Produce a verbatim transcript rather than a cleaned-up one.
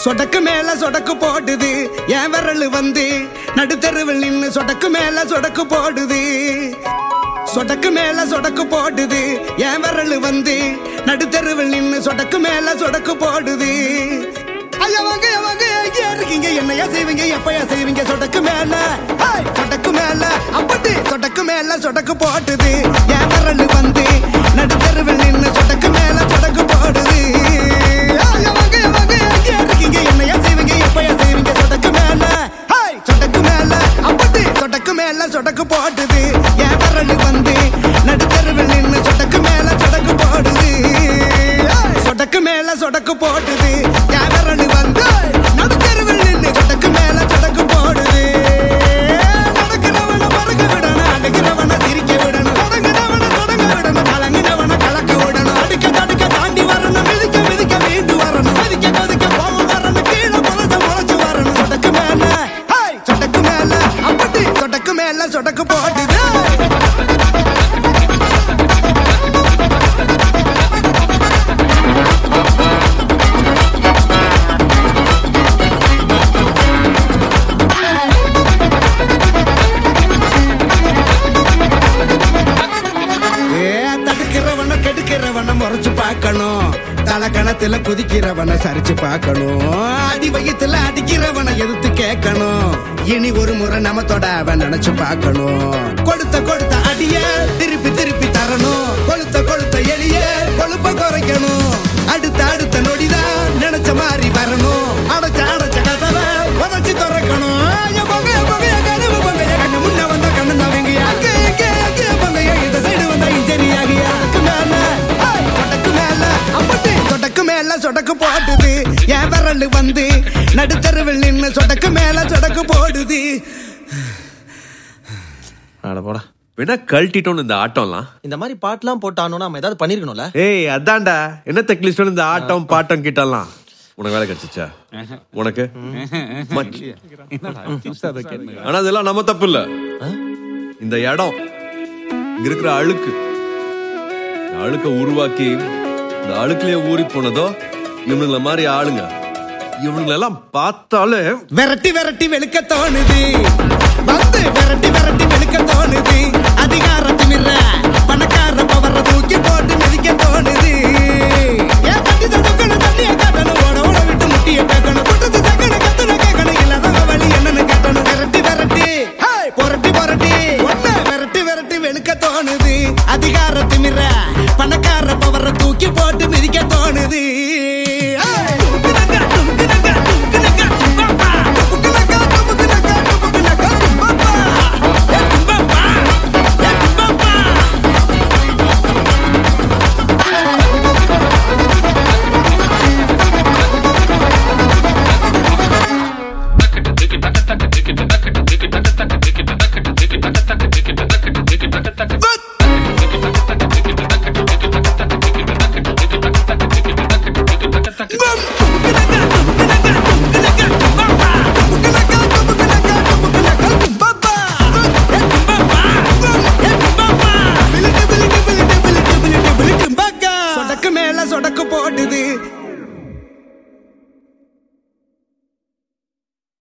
சொடக்கு மேல சொடக்கு போடுது என் விரல் வந்து நடுத்தருவில் நின்னு சொடக்கு மேல சொடக்கு போடுது. சொடக்கு மேல சொடக்கு போடுது என் விரல் வந்து நடுத்தருவில் நின்னு சொடக்கு மேல சொடக்கு போடுது. ஐயா வாங்க வாங்க எங்கேயா இருக்கீங்க, என்னையா செய்வீங்க, எப்பயா செய்வீங்க? சொடக்கு மேல சொடக்கு மேல அப்படி சொடக்கு மேல சொடக்கு போடுது என் விரல் வந்து நடுத்தருவில் நின்னு சொடக்கு மேல சொடக்கு போடுது. ஐயா வாங்க வாங்க எங்கேயா இருக்கீங்க, என்னையா செய்வீங்க, எப்பயா செய்வீங்க? சொடக்கு மேல சொடக்கு மேல அப்படி சொடக்கு மேல சொடக்கு போடுது என் விரல் வந்து நடுத்தருவில் நின்னு சொடக்கு மேல சொடக்கு போடுது. சொடக்கு மேல சொடக்கு போடுது என் விரல் வந்து நடுத்தருவில் நின்னு சொடக்கு மேல சொடக்கு போடுது. நடக்கிறவன மறக்க விடணும், அடிக்கிறவன சிரிக்க விடணும், தொடங்குறவன தொடங்க விடணும், கலங்கினவன கலக்க விடணும், அடிக்க தடுக்க தாண்டி வரணும், மிதிக்க மிதிக்க மீண்டு வரணும், மதிக்க கொதிக்க போக வரணும், கீழே முளைச்ச முளைச்சு வரணும். சொடக்கு மேல சொடக்கு மேல அப்படி சொடக்கு மேல சொடக்கு போடுது. முறைச்சு பார்க்கணும், தலை கணத்துல குதிக்கிறவன சரிச்சு பார்க்கணும், அடி வயித்துல அடிக்கிறவன எதிர்த்து கேட்கணும், இனி ஒரு முறை நம்ம தொடாவ நினைச்சு பார்க்கணும். கொடுத்த கொடுத்த அடிய திருப்பி திருப்பி தரணும், கொளுத்த கொளுத்த எளிய கொழுப்ப குறைக்கணும், அடுத்த அடுத்த நொடிதான் நினைச்ச மாதிரி வரணும், அடைச்ச அடைச்ச கதவை உதச்சி திறக்கணும். முன்ன வந்த கண்ணு தவங்க அங்கே எங்கே அங்கே பங்கைய இந்த சைடு வந்தா இன்ஜினியாகி அதுக்கு மேல சொடக்கு மேல அப்படி சொடக்கு மேல சொடக்கு போடுது என் விரல் வந்து நடுத்தருவில் நின்னு சொடக்கு மேல சொடக்கு போடுது. அட போடா வேணா கழட்டிட்டோம் இந்த ஆட்டம்லாம். இந்த மாதிரி பாட்டுலாம் போட்டானோ நம்ம ஏதாவது பண்ணிருக்கணும்ல. ஏய் அதான்டா என்ன தெக்லிஸ்ட் இந்த ஆட்டம் பாட்டம் கிட்டலாம். உனக்கு வேலை கிடைச்சிச்சா? உனக்கு ஆனா அதெல்லாம் நம்ம தப்பு இல்ல. இந்த இடம் இங்க இருக்கிற அழுக்கு அழுக்க உருவாக்கி இந்த அழுக்குலயே ஊறி போனதோ இவனுங்கள மாதிரி ஆளுங்க. இவனுங்களெல்லாம் பார்த்தாலே விரட்டி விரட்டி வெளுக்க தோணுது, வந்து விரட்டி விரட்டி வெளுக்க தோணுது.